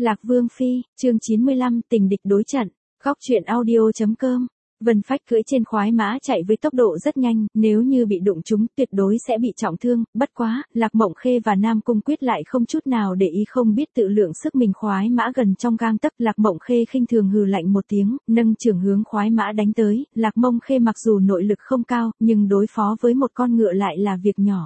Lạc Vương Phi, chương 95, tình địch đối trận. Góc truyện audio.com. Vân Phách cưỡi trên khoái mã chạy với tốc độ rất nhanh, nếu như bị đụng trúng tuyệt đối sẽ bị trọng thương, bất quá, Lạc Mộng Khê và Nam Cung Quyết lại không chút nào để ý, không biết tự lượng sức mình. Khoái mã gần trong gang tấc, Lạc Mộng Khê khinh thường hừ lạnh một tiếng, nâng chưởng hướng khoái mã đánh tới. Lạc Mộng Khê mặc dù nội lực không cao, nhưng đối phó với một con ngựa lại là việc nhỏ.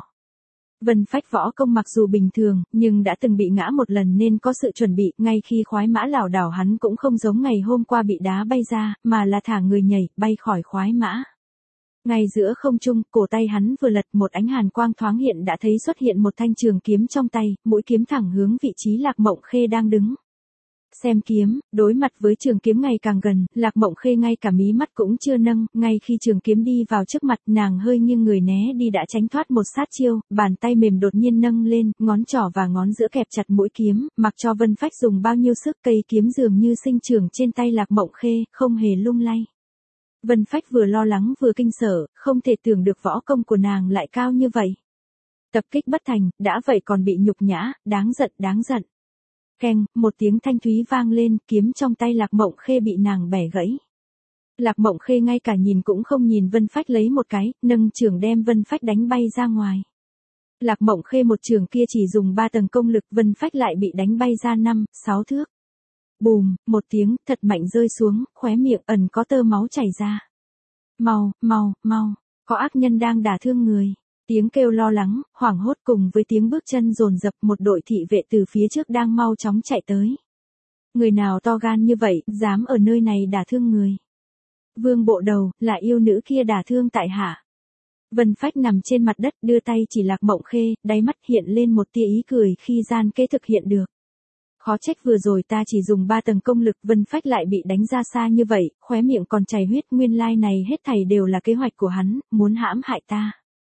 Vân Phách võ công mặc dù bình thường, nhưng đã từng bị ngã một lần nên có sự chuẩn bị, ngay khi khoái mã lảo đảo hắn cũng không giống ngày hôm qua bị đá bay ra, mà là thả người nhảy, bay khỏi khoái mã. Ngay giữa không trung, cổ tay hắn vừa lật, một ánh hàn quang thoáng hiện đã thấy xuất hiện một thanh trường kiếm trong tay, mũi kiếm thẳng hướng vị trí Lạc Mộng Khê đang đứng. Xem kiếm, đối mặt với trường kiếm ngày càng gần, Lạc Mộng Khê ngay cả mí mắt cũng chưa nâng, ngay khi trường kiếm đi vào trước mặt, nàng hơi nghiêng người né đi đã tránh thoát một sát chiêu, bàn tay mềm đột nhiên nâng lên, ngón trỏ và ngón giữa kẹp chặt mũi kiếm, mặc cho Vân Phách dùng bao nhiêu sức, cây kiếm dường như sinh trưởng trên tay Lạc Mộng Khê, không hề lung lay. Vân Phách vừa lo lắng vừa kinh sợ, không thể tưởng được võ công của nàng lại cao như vậy. Tập kích bất thành, đã vậy còn bị nhục nhã, đáng giận đáng giận. Keng, một tiếng thanh thúy vang lên, kiếm trong tay Lạc Mộng Khê bị nàng bẻ gãy. Lạc Mộng Khê ngay cả nhìn cũng không nhìn Vân Phách lấy một cái, nâng chưởng đem Vân Phách đánh bay ra ngoài. Lạc Mộng Khê một chưởng kia chỉ dùng 3 tầng công lực, Vân Phách lại bị đánh bay ra 5, 6 thước. Bùm, một tiếng, thật mạnh rơi xuống, khóe miệng ẩn có tơ máu chảy ra. Mau, mau, mau, có ác nhân đang đả thương người. Tiếng kêu lo lắng, hoảng hốt cùng với tiếng bước chân dồn dập, một đội thị vệ từ phía trước đang mau chóng chạy tới. Người nào to gan như vậy, dám ở nơi này đả thương người. Vương Bộ Đầu, là yêu nữ kia đả thương tại hạ. Vân Phách nằm trên mặt đất đưa tay chỉ Lạc Mộng Khê, đáy mắt hiện lên một tia ý cười khi gian kế thực hiện được. Khó trách vừa rồi ta chỉ dùng 3 tầng công lực, Vân Phách lại bị đánh ra xa như vậy, khóe miệng còn chảy huyết, nguyên lai này hết thảy đều là kế hoạch của hắn, muốn hãm hại ta.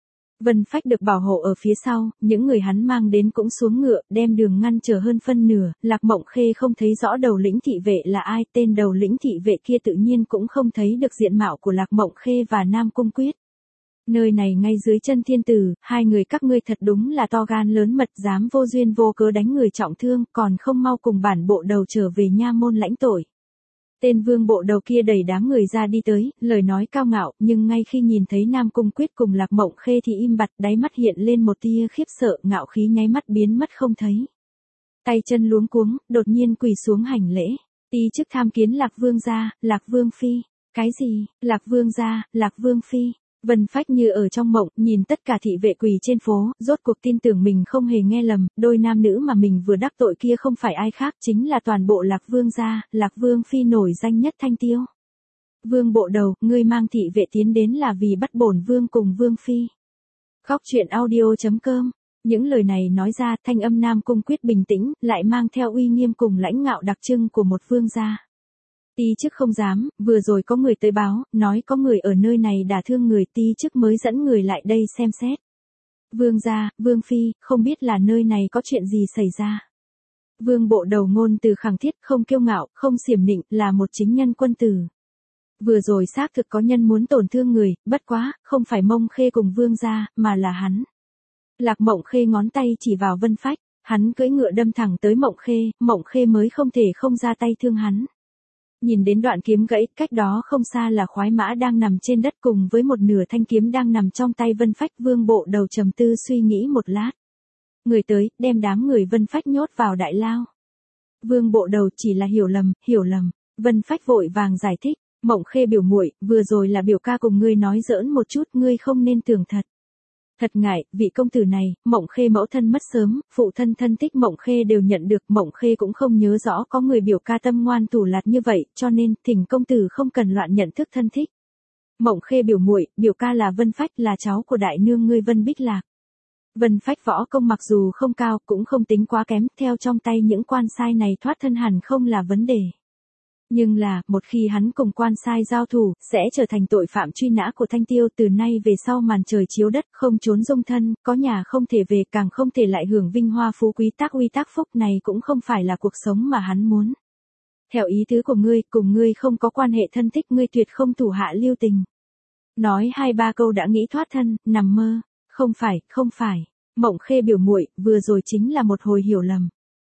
Vân Phách được bảo hộ ở phía sau, những người hắn mang đến cũng xuống ngựa, đem đường ngăn trở hơn phân nửa, Lạc Mộng Khê không thấy rõ đầu lĩnh thị vệ là ai, tên đầu lĩnh thị vệ kia tự nhiên cũng không thấy được diện mạo của Lạc Mộng Khê và Nam Cung Quyết. Nơi này ngay dưới chân thiên tử, hai người các ngươi thật đúng là to gan lớn mật, dám vô duyên vô cớ đánh người trọng thương, còn không mau cùng bản bộ đầu trở về nha môn lãnh tội. Tên Vương Bộ Đầu kia đẩy đám người ra đi tới, lời nói cao ngạo, nhưng ngay khi nhìn thấy Nam Cung Quyết cùng Lạc Mộng Khê thì im bặt, đáy mắt hiện lên một tia khiếp sợ, ngạo khí nháy mắt biến mất không thấy. Tay chân luống cuống, đột nhiên quỳ xuống hành lễ. Ti chức tham kiến Lạc Vương gia, Lạc Vương phi. Cái gì? Lạc Vương gia, Lạc Vương phi. Vân Phách như ở trong mộng, nhìn tất cả thị vệ quỳ trên phố, rốt cuộc tin tưởng mình không hề nghe lầm, đôi nam nữ mà mình vừa đắc tội kia không phải ai khác, chính là toàn bộ Lạc Vương gia, Lạc Vương phi nổi danh nhất Thanh Tiêu. Vương Bộ Đầu, ngươi mang thị vệ tiến đến là vì bắt bổn vương cùng Vương phi. Góc truyện audio.com. Những lời này nói ra, thanh âm Nam Cung Quyết bình tĩnh, lại mang theo uy nghiêm cùng lãnh ngạo đặc trưng của một vương gia. Ti chức không dám, vừa rồi có người tới báo, nói có người ở nơi này đả thương người, ti chức mới dẫn người lại đây xem xét. Vương gia, Vương phi, không biết là nơi này có chuyện gì xảy ra. Vương Bộ Đầu ngôn từ khẳng thiết, không kiêu ngạo, không xiểm nịnh, là một chính nhân quân tử. Vừa rồi xác thực có nhân muốn tổn thương người, bất quá, không phải Mộng Khê cùng Vương gia, mà là hắn. Lạc Mộng Khê ngón tay chỉ vào Vân Phách, hắn cưỡi ngựa đâm thẳng tới Mộng Khê mới không thể không ra tay thương hắn. Nhìn đến đoạn kiếm gãy, cách đó không xa là khoái mã đang nằm trên đất cùng với một nửa thanh kiếm đang nằm trong tay Vân Phách. Vương Bộ Đầu trầm tư suy nghĩ một lát. Người tới, đem đám người Vân Phách nhốt vào đại lao. Vương Bộ Đầu chỉ là hiểu lầm. Vân Phách vội vàng giải thích, Mộng Khê biểu muội, vừa rồi là biểu ca cùng ngươi nói giỡn một chút, ngươi không nên tưởng thật. Thật ngại, vị công tử này, Mộng Khê mẫu thân mất sớm, phụ thân thân thích Mộng Khê đều nhận được, Mộng Khê cũng không nhớ rõ có người biểu ca tâm ngoan thủ lạt như vậy, cho nên, thỉnh công tử không cần loạn nhận thức thân thích. Mộng Khê biểu muội, biểu ca là Vân Phách, là cháu của đại nương ngươi Vân Bích Lạc. Vân Phách võ công mặc dù không cao, cũng không tính quá kém, theo trong tay những quan sai này thoát thân hẳn không là vấn đề. Nhưng là, một khi hắn cùng quan sai giao thủ, sẽ trở thành tội phạm truy nã của Thanh Tiêu, từ nay về sau màn trời chiếu đất, không trốn dung thân, có nhà không thể về, càng không thể lại hưởng vinh hoa phú quý, tác uy tác phúc, này cũng không phải là cuộc sống mà hắn muốn. Theo ý tứ của ngươi, cùng ngươi không có quan hệ thân thích, ngươi tuyệt không thủ hạ lưu tình. Nói 2-3 câu đã nghĩ thoát thân, nằm mơ. Không phải, Mộng Khê biểu muội, vừa rồi chính là một hồi hiểu lầm.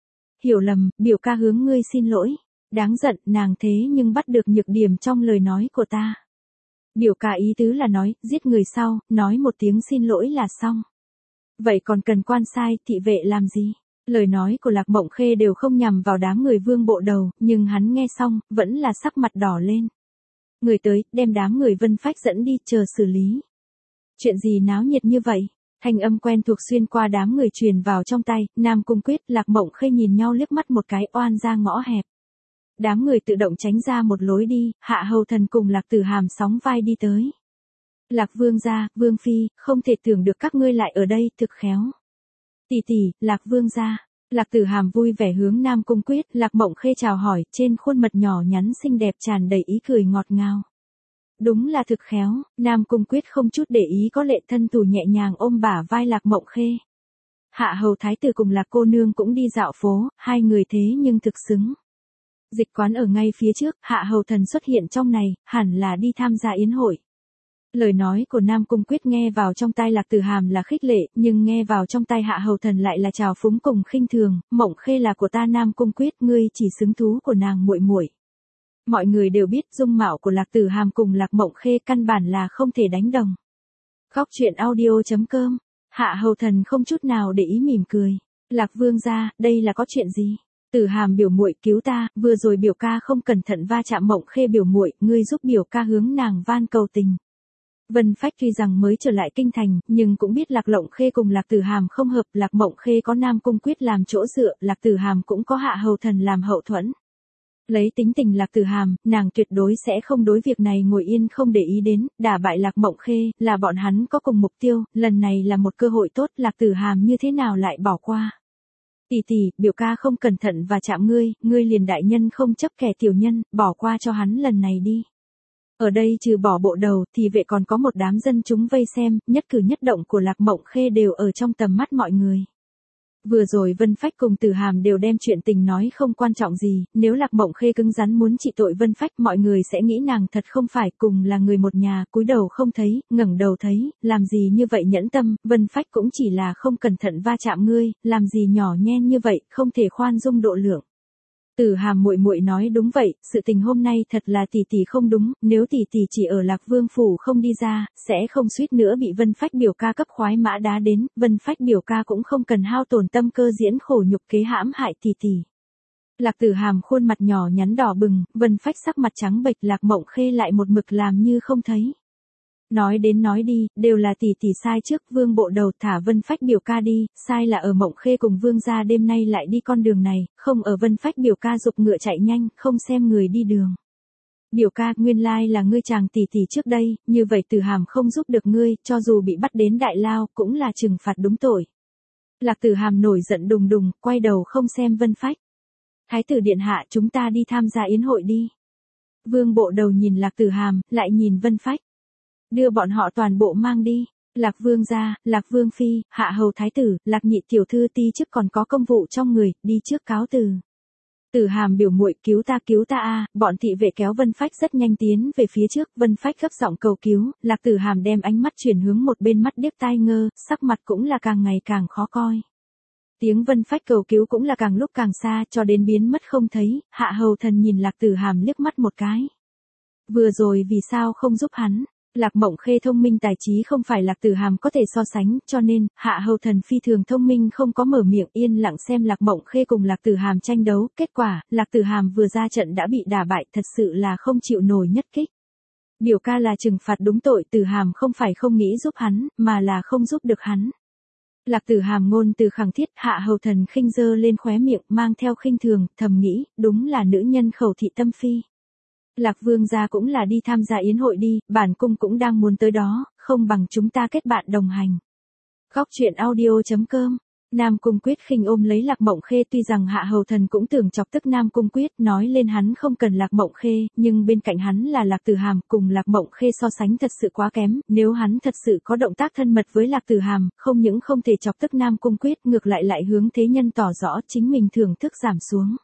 hiểu lầm, biểu ca hướng ngươi xin lỗi. Đáng giận, nàng thế nhưng bắt được nhược điểm trong lời nói của ta. Biểu ca ý tứ là nói, giết người sau, nói một tiếng xin lỗi là xong. Vậy còn cần quan sai, thị vệ làm gì? Lời nói của Lạc Mộng Khê đều không nhằm vào đám người Vương Bộ Đầu, nhưng hắn nghe xong, vẫn là sắc mặt đỏ lên. Người tới, đem đám người Vân Phách dẫn đi, chờ xử lý. Chuyện gì náo nhiệt như vậy? Thanh âm quen thuộc xuyên qua đám người truyền vào trong tay, Nam Cung Quyết, Lạc Mộng Khê nhìn nhau liếc mắt một cái, oan ra ngõ hẹp. Đám người tự động tránh ra một lối đi, Hạ Hầu Thần cùng Lạc Tử Hàm sóng vai đi tới. Lạc Vương gia, Vương phi, không thể tưởng được các ngươi lại ở đây, thực khéo. Tỷ tỷ, Lạc Vương gia. Lạc Tử Hàm vui vẻ hướng Nam Cung Quyết, Lạc Mộng Khê chào hỏi, trên khuôn mặt nhỏ nhắn xinh đẹp tràn đầy ý cười ngọt ngào. Đúng là thực khéo, Nam Cung Quyết không chút để ý có lệ thân thủ nhẹ nhàng ôm bả vai Lạc Mộng Khê. Hạ Hầu Thái tử cùng Lạc cô nương cũng đi dạo phố, hai người thế nhưng thực xứng. Dịch quán ở ngay phía trước, Hạ Hầu Thần xuất hiện trong này, hẳn là đi tham gia yến hội. Lời nói của Nam Cung Quyết nghe vào trong tai Lạc Tử Hàm là khích lệ, nhưng nghe vào trong tai Hạ Hầu Thần lại là trào phúng cùng khinh thường, Mộng Khê là của ta Nam Cung Quyết, ngươi chỉ xứng thú của nàng muội muội. Mọi người đều biết dung mạo của Lạc Tử Hàm cùng Lạc Mộng Khê căn bản là không thể đánh đồng. Khóc chuyện audio.com, Hạ Hầu Thần không chút nào để ý mỉm cười. Lạc Vương gia, đây là có chuyện gì? Tử Hàm biểu muội cứu ta, vừa rồi biểu ca không cẩn thận va chạm Mộng Khê biểu muội, ngươi giúp biểu ca hướng nàng van cầu tình. Vân Phách tuy rằng mới trở lại kinh thành, nhưng cũng biết Lạc Mộng Khê cùng Lạc Tử Hàm không hợp, Lạc Mộng Khê có Nam Cung Quyết làm chỗ dựa, Lạc Tử Hàm cũng có Hạ Hầu Thần làm hậu thuẫn. Lấy tính tình Lạc Tử Hàm, nàng tuyệt đối sẽ không đối việc này ngồi yên không để ý đến, đả bại Lạc Mộng Khê, là bọn hắn có cùng mục tiêu, lần này là một cơ hội tốt, Lạc Tử Hàm như thế nào lại bỏ qua. Tỷ tỷ, biểu ca không cẩn thận và chạm ngươi liền đại nhân không chấp kẻ tiểu nhân, bỏ qua cho hắn lần này đi. Ở đây trừ bỏ bộ đầu thì vệ còn có một đám dân chúng vây xem, nhất cử nhất động của Lạc Mộng Khê đều ở trong tầm mắt mọi người. Vừa rồi Vân Phách cùng Tử Hàm đều đem chuyện tình nói không quan trọng gì, nếu Lạc Mộng Khê cứng rắn muốn trị tội Vân Phách mọi người sẽ nghĩ nàng thật không phải cùng là người một nhà, cúi đầu không thấy, ngẩng đầu thấy, làm gì như vậy nhẫn tâm, Vân Phách cũng chỉ là không cẩn thận va chạm ngươi, làm gì nhỏ nhen như vậy, không thể khoan dung độ lượng. Tử Hàm muội muội nói đúng vậy, sự tình hôm nay thật là tỷ tỷ không đúng, nếu tỷ tỷ chỉ ở Lạc Vương phủ không đi ra, sẽ không suýt nữa bị Vân Phách biểu ca cấp khoái mã đá đến, Vân Phách biểu ca cũng không cần hao tổn tâm cơ diễn khổ nhục kế hãm hại tỷ tỷ. Lạc Tử Hàm khuôn mặt nhỏ nhắn đỏ bừng, Vân Phách sắc mặt trắng bệch, Lạc Mộng Khê lại một mực làm như không thấy. Nói đến nói đi, đều là tỷ tỷ sai trước, Vương Bộ Đầu thả Vân Phách biểu ca đi, sai là ở Mộng Khê cùng Vương gia đêm nay lại đi con đường này, không ở Vân Phách biểu ca giục ngựa chạy nhanh, không xem người đi đường. Biểu ca, nguyên lai là ngươi chàng tỷ tỷ trước đây, như vậy Tử Hàm không giúp được ngươi, cho dù bị bắt đến đại lao, cũng là trừng phạt đúng tội. Lạc Tử Hàm nổi giận đùng đùng, quay đầu không xem Vân Phách. Thái tử điện hạ, chúng ta đi tham gia yến hội đi. Vương Bộ Đầu nhìn Lạc Tử Hàm, lại nhìn Vân Phách. Đưa bọn họ toàn bộ mang đi. Lạc Vương gia, Lạc Vương phi, Hạ Hầu Thái tử, Lạc nhị tiểu thư ti chức còn có công vụ trong người, đi trước cáo từ. Tử Hàm biểu muội cứu ta a, bọn thị vệ kéo Vân Phách rất nhanh tiến về phía trước, Vân Phách gấp giọng cầu cứu, Lạc Tử Hàm đem ánh mắt chuyển hướng một bên mắt điếc tai ngơ, sắc mặt cũng là càng ngày càng khó coi. Tiếng Vân Phách cầu cứu cũng là càng lúc càng xa, cho đến biến mất không thấy, Hạ Hầu Thần nhìn Lạc Tử Hàm liếc mắt một cái. Vừa rồi vì sao không giúp hắn? Lạc Mộng Khê thông minh tài trí không phải Lạc Tử Hàm có thể so sánh, cho nên, Hạ Hầu Thần phi thường thông minh không có mở miệng, yên lặng xem Lạc Mộng Khê cùng Lạc Tử Hàm tranh đấu, kết quả, Lạc Tử Hàm vừa ra trận đã bị đả bại, thật sự là không chịu nổi nhất kích. Biểu ca là trừng phạt đúng tội, Tử Hàm không phải không nghĩ giúp hắn, mà là không giúp được hắn. Lạc Tử Hàm ngôn từ khẳng thiết, Hạ Hầu Thần khinh dơ lên khóe miệng, mang theo khinh thường, thầm nghĩ, đúng là nữ nhân khẩu thị tâm phi. Lạc Vương gia cũng là đi tham gia yến hội đi, bản cung cũng đang muốn tới đó, không bằng chúng ta kết bạn đồng hành. Khóc chuyện audio.com, Nam Cung Quyết khinh ôm lấy Lạc Mộng Khê, tuy rằng Hạ Hầu Thần cũng tưởng chọc tức Nam Cung Quyết, nói lên hắn không cần Lạc Mộng Khê, nhưng bên cạnh hắn là Lạc Tử Hàm, cùng Lạc Mộng Khê so sánh thật sự quá kém, nếu hắn thật sự có động tác thân mật với Lạc Tử Hàm, không những không thể chọc tức Nam Cung Quyết, ngược lại hướng thế nhân tỏ rõ chính mình thưởng thức giảm xuống.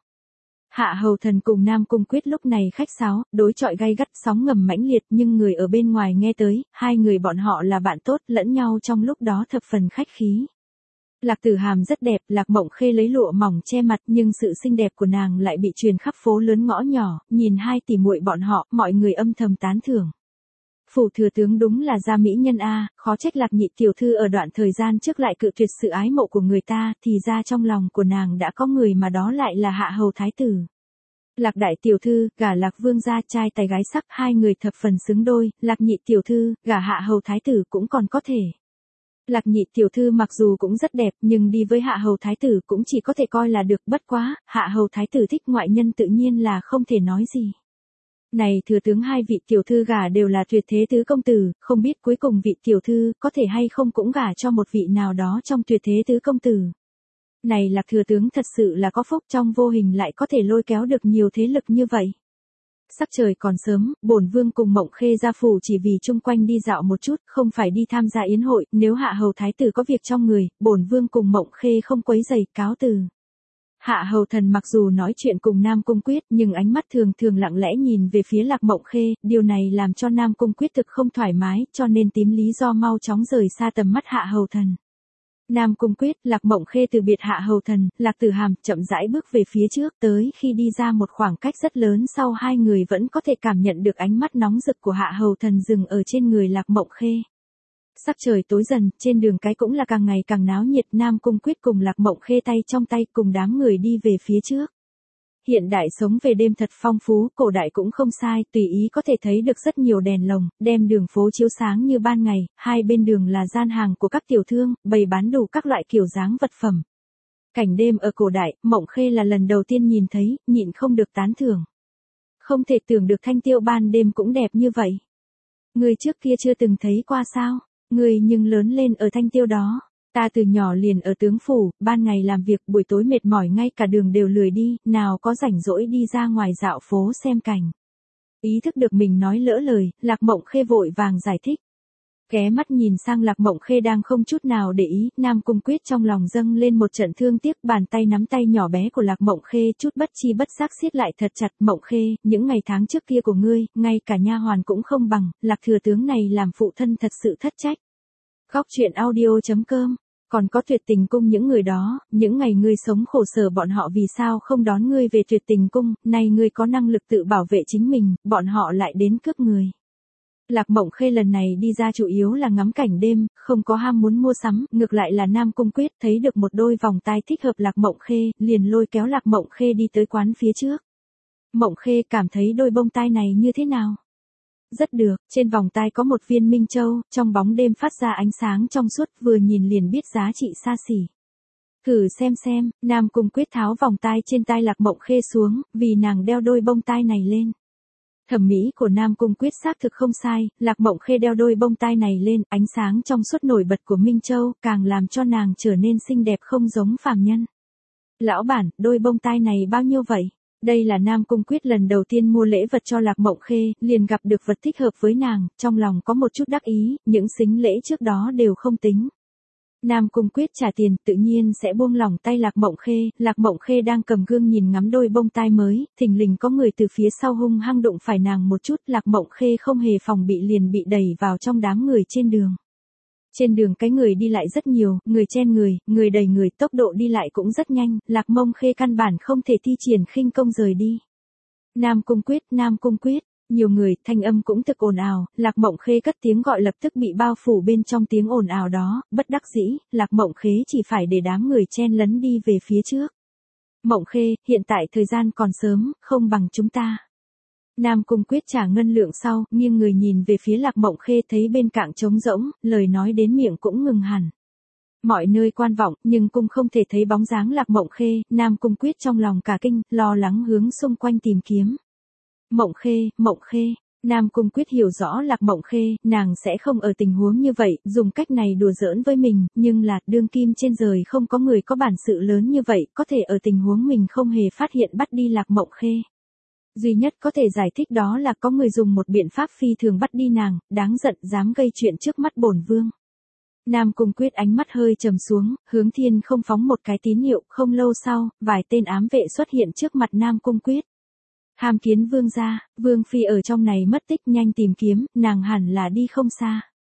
Hạ Hầu Thần cùng Nam Cung Quyết lúc này khách sáo, đối chọi gay gắt, sóng ngầm mãnh liệt, nhưng người ở bên ngoài nghe tới, hai người bọn họ là bạn tốt, lẫn nhau trong lúc đó thập phần khách khí. Lạc Tử Hàm rất đẹp, Lạc Mộng Khê lấy lụa mỏng che mặt nhưng sự xinh đẹp của nàng lại bị truyền khắp phố lớn ngõ nhỏ, nhìn hai tỷ muội bọn họ, mọi người âm thầm tán thưởng. Phủ thừa tướng đúng là gia mỹ nhân a, khó trách Lạc nhị tiểu thư ở đoạn thời gian trước lại cự tuyệt sự ái mộ của người ta, thì ra trong lòng của nàng đã có người mà đó lại là hạ hầu thái tử. Lạc đại tiểu thư, gả Lạc vương gia trai tài gái sắc, hai người thập phần xứng đôi, Lạc nhị tiểu thư, gả hạ hầu thái tử cũng còn có thể. Lạc nhị tiểu thư mặc dù cũng rất đẹp nhưng đi với hạ hầu thái tử cũng chỉ có thể coi là được, bất quá, hạ hầu thái tử thích ngoại nhân tự nhiên là không thể nói gì. Này thừa tướng, hai vị tiểu thư gả đều là tuyệt thế tứ công tử, không biết cuối cùng vị tiểu thư có thể hay không cũng gả cho một vị nào đó trong tuyệt thế tứ công tử. Này Lạc thừa tướng thật sự là có phúc, trong vô hình lại có thể lôi kéo được nhiều thế lực như vậy. Sắc trời còn sớm, bổn vương cùng Mộng Khê ra phủ chỉ vì chung quanh đi dạo một chút, không phải đi tham gia yến hội, nếu hạ hầu thái tử có việc trong người, bổn vương cùng Mộng Khê không quấy rầy, cáo từ. Hạ hầu thần mặc dù nói chuyện cùng Nam Cung Quyết nhưng ánh mắt thường thường lặng lẽ nhìn về phía Lạc Mộng Khê, điều này làm cho Nam Cung Quyết thực không thoải mái, cho nên tìm lý do mau chóng rời xa tầm mắt hạ hầu thần. Nam Cung Quyết, Lạc Mộng Khê từ biệt hạ hầu thần, Lạc Tử Hàm chậm rãi bước về phía trước, tới khi đi ra một khoảng cách rất lớn sau hai người vẫn có thể cảm nhận được ánh mắt nóng rực của hạ hầu thần dừng ở trên người Lạc Mộng Khê. Sắc trời tối dần, trên đường cái cũng là càng ngày càng náo nhiệt, Nam Cung Quyết cùng Lạc Mộng Khê tay trong tay cùng đám người đi về phía trước. Hiện đại sống về đêm thật phong phú, cổ đại cũng không sai, tùy ý có thể thấy được rất nhiều đèn lồng, đem đường phố chiếu sáng như ban ngày, hai bên đường là gian hàng của các tiểu thương, bày bán đủ các loại kiểu dáng vật phẩm. Cảnh đêm ở cổ đại, Mộng Khê là lần đầu tiên nhìn thấy, nhịn không được tán thưởng. Không thể tưởng được Thanh Tiêu ban đêm cũng đẹp như vậy. Người trước kia chưa từng thấy qua sao? Người nhưng lớn lên ở Thanh Tiêu đó. Ta từ nhỏ liền ở tướng phủ, ban ngày làm việc, buổi tối mệt mỏi ngay cả đường đều lười đi, nào có rảnh rỗi đi ra ngoài dạo phố xem cảnh. Ý thức được mình nói lỡ lời, Lạc Mộng Khê vội vàng giải thích. Ghé mắt nhìn sang Lạc Mộng Khê đang không chút nào để ý, Nam Cung Quyết trong lòng dâng lên một trận thương tiếc, bàn tay nắm tay nhỏ bé của Lạc Mộng Khê chút bất chi bất giác siết lại thật chặt. Mộng Khê, những ngày tháng trước kia của ngươi, ngay cả nha hoàn cũng không bằng, Lạc thừa tướng này làm phụ thân thật sự thất trách. Góc truyện audio.com. Còn có Tuyệt Tình Cung, những người đó, những ngày ngươi sống khổ sở bọn họ vì sao không đón ngươi về Tuyệt Tình Cung, nay ngươi có năng lực tự bảo vệ chính mình, bọn họ lại đến cướp người. Lạc Mộng Khê lần này đi ra chủ yếu là ngắm cảnh đêm, không có ham muốn mua sắm, ngược lại là Nam Cung Quyết thấy được một đôi vòng tai thích hợp Lạc Mộng Khê, liền lôi kéo Lạc Mộng Khê đi tới quán phía trước. Mộng Khê cảm thấy đôi bông tai này như thế nào? Rất được, trên vòng tai có một viên minh châu, trong bóng đêm phát ra ánh sáng trong suốt, vừa nhìn liền biết giá trị xa xỉ. Thử xem, Nam Cung Quyết tháo vòng tai trên tai Lạc Mộng Khê xuống, vì nàng đeo đôi bông tai này lên. Thẩm mỹ của Nam Cung Quyết xác thực không sai, Lạc Mộng Khê đeo đôi bông tai này lên, ánh sáng trong suốt nổi bật của Minh Châu, càng làm cho nàng trở nên xinh đẹp không giống phàm nhân. Lão bản, đôi bông tai này bao nhiêu vậy? Đây là Nam Cung Quyết lần đầu tiên mua lễ vật cho Lạc Mộng Khê, liền gặp được vật thích hợp với nàng, trong lòng có một chút đắc ý, những sính lễ trước đó đều không tính. Nam Cung Quyết trả tiền, tự nhiên sẽ buông lỏng tay Lạc Mộng Khê đang cầm gương nhìn ngắm đôi bông tai mới, thình lình có người từ phía sau hung hăng đụng phải nàng một chút, Lạc Mộng Khê không hề phòng bị liền bị đẩy vào trong đám người trên đường. Trên đường cái người đi lại rất nhiều, người chen người đầy người, tốc độ đi lại cũng rất nhanh, Lạc Mộng Khê căn bản không thể thi triển khinh công rời đi. Nam Cung Quyết, nhiều người, thanh âm cũng thực ồn ào, Lạc Mộng Khê cất tiếng gọi lập tức bị bao phủ bên trong tiếng ồn ào đó, bất đắc dĩ, Lạc Mộng Khê chỉ phải để đám người chen lấn đi về phía trước. Mộng Khê, hiện tại thời gian còn sớm, không bằng chúng ta. Nam Cung Quyết trả ngân lượng sau, nghiêng người nhìn về phía Lạc Mộng Khê thấy bên cạnh trống rỗng, lời nói đến miệng cũng ngừng hẳn. Mọi nơi quan vọng, nhưng cũng không thể thấy bóng dáng Lạc Mộng Khê, Nam Cung Quyết trong lòng cả kinh, lo lắng hướng xung quanh tìm kiếm. Mộng Khê, Nam Cung Quyết hiểu rõ Lạc Mộng Khê, nàng sẽ không ở tình huống như vậy, dùng cách này đùa giỡn với mình, nhưng là, đương kim trên đời không có người có bản sự lớn như vậy, có thể ở tình huống mình không hề phát hiện bắt đi Lạc Mộng Khê. Duy nhất có thể giải thích đó là có người dùng một biện pháp phi thường bắt đi nàng, đáng giận, dám gây chuyện trước mắt bổn vương. Nam Cung Quyết ánh mắt hơi trầm xuống, hướng thiên không phóng một cái tín hiệu, không lâu sau, vài tên ám vệ xuất hiện trước mặt Nam Cung Quyết. Hàm kiến vương gia, vương phi ở trong này mất tích, nhanh tìm kiếm, nàng hẳn là đi không xa.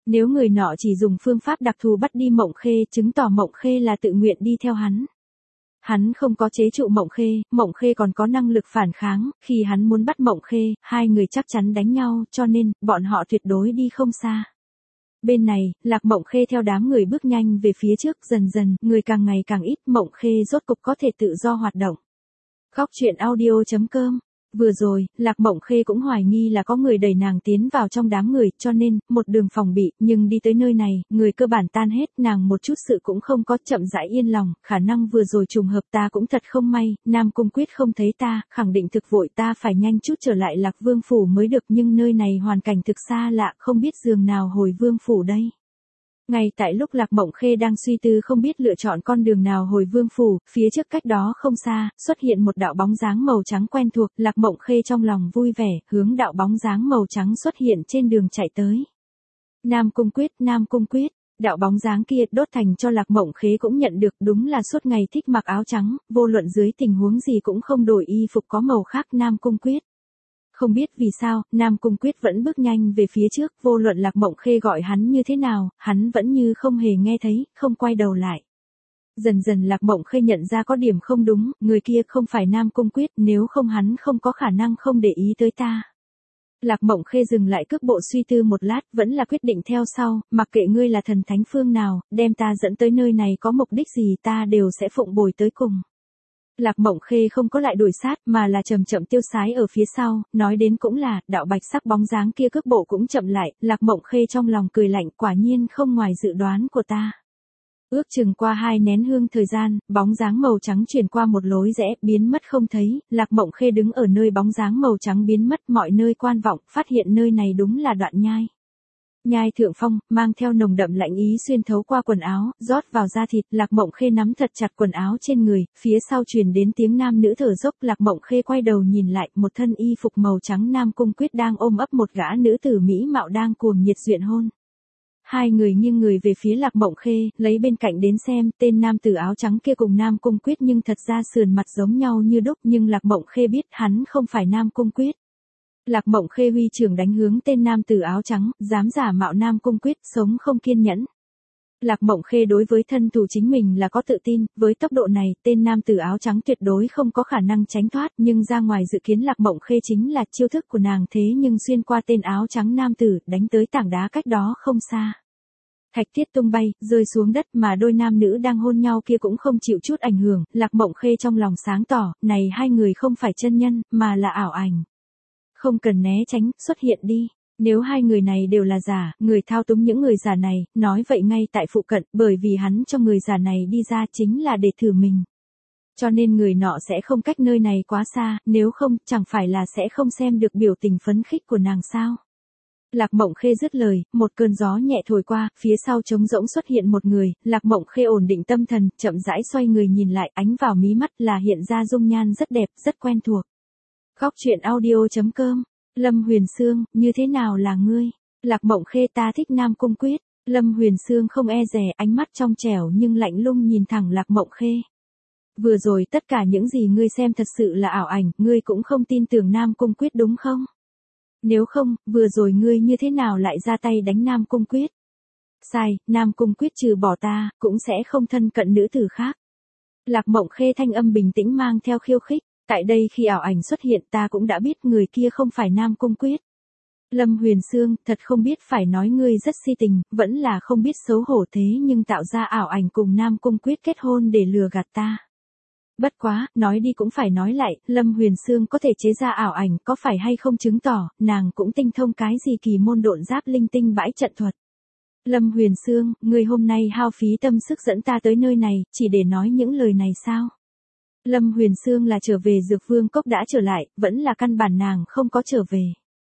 Nếu người nọ chỉ dùng phương pháp đặc thù bắt đi Mộng Khê, chứng tỏ Mộng Khê là tự nguyện đi theo hắn. Hắn không có chế trụ Mộng Khê còn có năng lực phản kháng, khi hắn muốn bắt Mộng Khê, hai người chắc chắn đánh nhau, cho nên, bọn họ tuyệt đối đi không xa. Bên này, Lạc Mộng Khê theo đám người bước nhanh về phía trước, dần dần, người càng ngày càng ít, Mộng Khê rốt cục có thể tự do hoạt động. Khóc chuyện audio.com. Vừa rồi, Lạc Mộng Khê cũng hoài nghi là có người đẩy nàng tiến vào trong đám người, cho nên, một đường phòng bị, nhưng đi tới nơi này, người cơ bản tan hết, nàng một chút sự cũng không có, chậm rãi yên lòng, khả năng vừa rồi trùng hợp ta cũng thật không may, Nam Cung Quyết không thấy ta, khẳng định thực vội ta phải nhanh chút trở lại Lạc Vương Phủ mới được, nhưng nơi này hoàn cảnh thực xa lạ, không biết giường nào hồi Vương Phủ đây. Ngay tại lúc Lạc Mộng Khê đang suy tư không biết lựa chọn con đường nào hồi Vương Phủ, phía trước cách đó không xa, xuất hiện một đạo bóng dáng màu trắng quen thuộc, Lạc Mộng Khê trong lòng vui vẻ, hướng đạo bóng dáng màu trắng xuất hiện trên đường chạy tới. Nam Cung Quyết, đạo bóng dáng kia đốt thành cho Lạc Mộng Khê cũng nhận được, đúng là suốt ngày thích mặc áo trắng, vô luận dưới tình huống gì cũng không đổi y phục có màu khác Nam Cung Quyết. Không biết vì sao, Nam Cung Quyết vẫn bước nhanh về phía trước, vô luận Lạc Mộng Khê gọi hắn như thế nào, hắn vẫn như không hề nghe thấy, không quay đầu lại. Dần dần Lạc Mộng Khê nhận ra có điểm không đúng, người kia không phải Nam Cung Quyết, nếu không hắn không có khả năng không để ý tới ta. Lạc Mộng Khê dừng lại cước bộ suy tư một lát, vẫn là quyết định theo sau, mặc kệ ngươi là thần thánh phương nào, đem ta dẫn tới nơi này có mục đích gì ta đều sẽ phụng bồi tới cùng. Lạc Mộng Khê không có lại đuổi sát mà là chậm chậm tiêu sái ở phía sau, nói đến cũng là, đạo bạch sắc bóng dáng kia cước bộ cũng chậm lại, Lạc Mộng Khê trong lòng cười lạnh, quả nhiên không ngoài dự đoán của ta. Ước chừng qua 2 nén hương thời gian, bóng dáng màu trắng chuyển qua một lối rẽ, biến mất không thấy, Lạc Mộng Khê đứng ở nơi bóng dáng màu trắng biến mất, mọi nơi quan vọng, phát hiện nơi này đúng là đoạn nhai. Nhai thượng phong, mang theo nồng đậm lạnh ý xuyên thấu qua quần áo, rót vào da thịt, Lạc Mộng Khê nắm thật chặt quần áo trên người, phía sau truyền đến tiếng nam nữ thở dốc, Lạc Mộng Khê quay đầu nhìn lại, một thân y phục màu trắng Nam Cung Quyết đang ôm ấp một gã nữ tử mỹ mạo đang cuồng nhiệt duyện hôn. Hai người nghiêng người về phía Lạc Mộng Khê, lấy bên cạnh đến xem, tên nam tử áo trắng kia cùng Nam Cung Quyết nhưng thật ra sườn mặt giống nhau như đúc, nhưng Lạc Mộng Khê biết hắn không phải Nam Cung Quyết. Lạc Mộng Khê huy trưởng đánh hướng tên nam tử áo trắng, dám giả mạo Nam Cung Quyết, sống không kiên nhẫn. Lạc Mộng Khê đối với thân thủ chính mình là có tự tin, với tốc độ này, tên nam tử áo trắng tuyệt đối không có khả năng tránh thoát, nhưng ra ngoài dự kiến Lạc Mộng Khê chính là chiêu thức của nàng thế nhưng xuyên qua tên áo trắng nam tử, đánh tới tảng đá cách đó không xa. Thạch tiết tung bay, rơi xuống đất mà đôi nam nữ đang hôn nhau kia cũng không chịu chút ảnh hưởng, Lạc Mộng Khê trong lòng sáng tỏ, này hai người không phải chân nhân, mà là ảo ảnh. Không cần né tránh, xuất hiện đi. Nếu hai người này đều là giả, người thao túng những người giả này, nói vậy ngay tại phụ cận, bởi vì hắn cho người giả này đi ra chính là để thử mình. Cho nên người nọ sẽ không cách nơi này quá xa, nếu không, chẳng phải là sẽ không xem được biểu tình phấn khích của nàng sao. Lạc Mộng Khê dứt lời, một cơn gió nhẹ thổi qua, phía sau trống rỗng xuất hiện một người, Lạc Mộng Khê ổn định tâm thần, chậm rãi xoay người nhìn lại, ánh vào mí mắt là hiện ra dung nhan rất đẹp, rất quen thuộc. Khóc chuyện audio.com. Lâm Huyền Sương, như thế nào là ngươi? Lạc Mộng Khê ta thích Nam Cung Quyết. Lâm Huyền Sương không e dè, ánh mắt trong trẻo nhưng lạnh lùng nhìn thẳng Lạc Mộng Khê. Vừa rồi tất cả những gì ngươi xem thật sự là ảo ảnh, ngươi cũng không tin tưởng Nam Cung Quyết đúng không? Nếu không, vừa rồi ngươi như thế nào lại ra tay đánh Nam Cung Quyết? Sai, Nam Cung Quyết trừ bỏ ta, cũng sẽ không thân cận nữ tử khác. Lạc Mộng Khê thanh âm bình tĩnh mang theo khiêu khích. Tại đây khi ảo ảnh xuất hiện ta cũng đã biết người kia không phải Nam Cung Quyết. Lâm Huyền Sương, thật không biết phải nói ngươi rất si tình, vẫn là không biết xấu hổ thế nhưng tạo ra ảo ảnh cùng Nam Cung Quyết kết hôn để lừa gạt ta. Bất quá, nói đi cũng phải nói lại, Lâm Huyền Sương có thể chế ra ảo ảnh có phải hay không chứng tỏ, nàng cũng tinh thông cái gì kỳ môn độn giáp linh tinh bãi trận thuật. Lâm Huyền Sương, ngươi hôm nay hao phí tâm sức dẫn ta tới nơi này, chỉ để nói những lời này sao? Lâm Huyền Sương là trở về Dược Vương Cốc đã trở lại, vẫn là căn bản nàng không có trở về.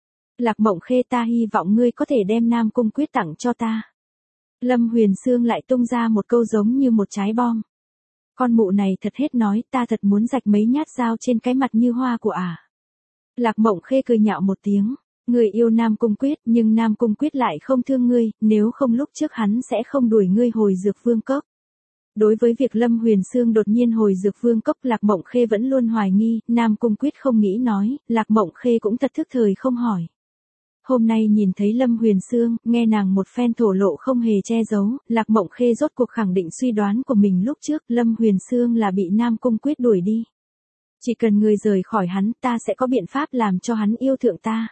Lạc Mộng Khê ta hy vọng ngươi có thể đem Nam Cung Quyết tặng cho ta. Lâm Huyền Sương lại tung ra một câu giống như một trái bom. Con mụ này thật hết nói, ta thật muốn rạch mấy nhát dao trên cái mặt như hoa của ả. Lạc Mộng Khê cười nhạo một tiếng. Ngươi yêu Nam Cung Quyết, nhưng Nam Cung Quyết lại không thương ngươi, nếu không lúc trước hắn sẽ không đuổi ngươi hồi Dược Vương Cốc. Đối với việc Lâm Huyền Sương đột nhiên hồi Dược Vương Cốc, Lạc Mộng Khê vẫn luôn hoài nghi, Nam Cung Quyết không nghĩ nói, Lạc Mộng Khê cũng thật thức thời không hỏi. Hôm nay nhìn thấy Lâm Huyền Sương, nghe nàng một phen thổ lộ không hề che giấu, Lạc Mộng Khê rốt cuộc khẳng định suy đoán của mình lúc trước, Lâm Huyền Sương là bị Nam Cung Quyết đuổi đi. Chỉ cần người rời khỏi hắn, ta sẽ có biện pháp làm cho hắn yêu thượng ta.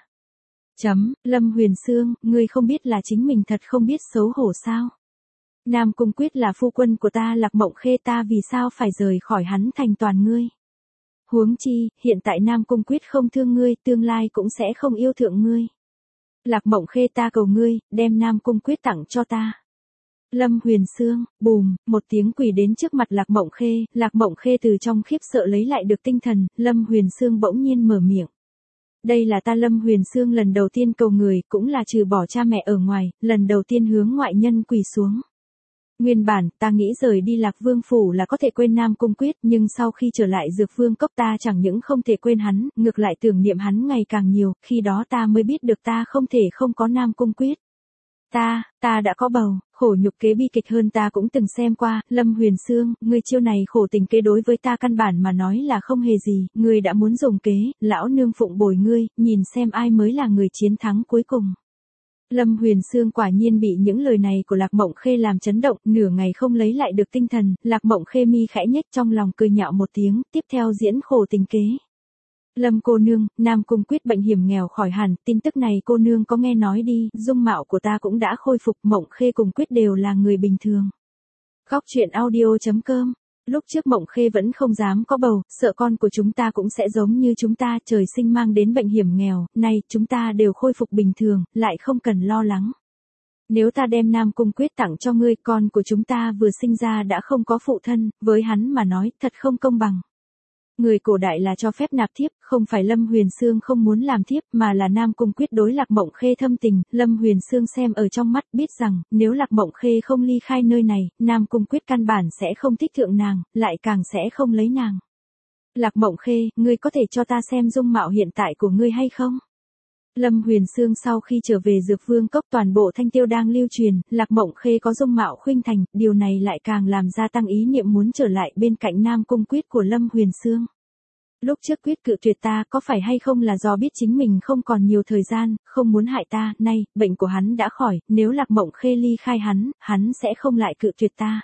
Lâm Huyền Sương, ngươi không biết là chính mình thật không biết xấu hổ sao? Nam Cung Quyết là phu quân của ta, Lạc Mộng Khê, ta vì sao phải rời khỏi hắn thành toàn ngươi? Huống chi, hiện tại Nam Cung Quyết không thương ngươi, tương lai cũng sẽ không yêu thượng ngươi. Lạc Mộng Khê, ta cầu ngươi, đem Nam Cung Quyết tặng cho ta. Lâm Huyền Sương, bùm, một tiếng quỳ đến trước mặt Lạc Mộng Khê từ trong khiếp sợ lấy lại được tinh thần, Lâm Huyền Sương bỗng nhiên mở miệng. Đây là ta Lâm Huyền Sương lần đầu tiên cầu người, cũng là trừ bỏ cha mẹ ở ngoài, lần đầu tiên hướng ngoại nhân quỳ xuống. Nguyên bản, ta nghĩ rời đi Lạc Vương Phủ là có thể quên Nam Cung Quyết, nhưng sau khi trở lại Dược Vương Cốc ta chẳng những không thể quên hắn, ngược lại tưởng niệm hắn ngày càng nhiều, khi đó ta mới biết được ta không thể không có Nam Cung Quyết. Ta đã có bầu, khổ nhục kế bi kịch hơn ta cũng từng xem qua, Lâm Huyền Sương, ngươi chiêu này khổ tình kế đối với ta căn bản mà nói là không hề gì, ngươi đã muốn dùng kế, lão nương phụng bồi ngươi, nhìn xem ai mới là người chiến thắng cuối cùng. Lâm Huyền Sương quả nhiên bị những lời này của Lạc Mộng Khê làm chấn động, nửa ngày không lấy lại được tinh thần, Lạc Mộng Khê mi khẽ nhếch trong lòng cười nhạo một tiếng, tiếp theo diễn khổ tình kế. Lâm cô nương, Nam Cung Quyết bệnh hiểm nghèo khỏi hẳn, tin tức này cô nương có nghe nói đi, dung mạo của ta cũng đã khôi phục, Mộng Khê cùng Quyết đều là người bình thường. Khóc chuyện audio.com. Lúc trước Mộng Khê vẫn không dám có bầu, sợ con của chúng ta cũng sẽ giống như chúng ta, trời sinh mang đến bệnh hiểm nghèo, nay chúng ta đều khôi phục bình thường, lại không cần lo lắng. Nếu ta đem Nam Cung Quyết tặng cho ngươi, con của chúng ta vừa sinh ra đã không có phụ thân, với hắn mà nói, thật không công bằng. Người cổ đại là cho phép nạp thiếp, không phải Lâm Huyền Sương không muốn làm thiếp, mà là Nam Cung Quyết đối Lạc Mộng Khê thâm tình, Lâm Huyền Sương xem ở trong mắt, biết rằng, nếu Lạc Mộng Khê không ly khai nơi này, Nam Cung Quyết căn bản sẽ không thích thượng nàng, lại càng sẽ không lấy nàng. Lạc Mộng Khê, ngươi có thể cho ta xem dung mạo hiện tại của ngươi hay không? Lâm Huyền Sương sau khi trở về Dược Vương Cốc toàn bộ thanh tiêu đang lưu truyền, Lạc Mộng Khê có dung mạo khuynh thành, điều này lại càng làm gia tăng ý niệm muốn trở lại bên cạnh Nam Cung Quyết của Lâm Huyền Sương. Lúc trước Quyết cự tuyệt ta, có phải hay không là do biết chính mình không còn nhiều thời gian, không muốn hại ta, nay, bệnh của hắn đã khỏi, nếu Lạc Mộng Khê ly khai hắn sẽ không lại cự tuyệt ta.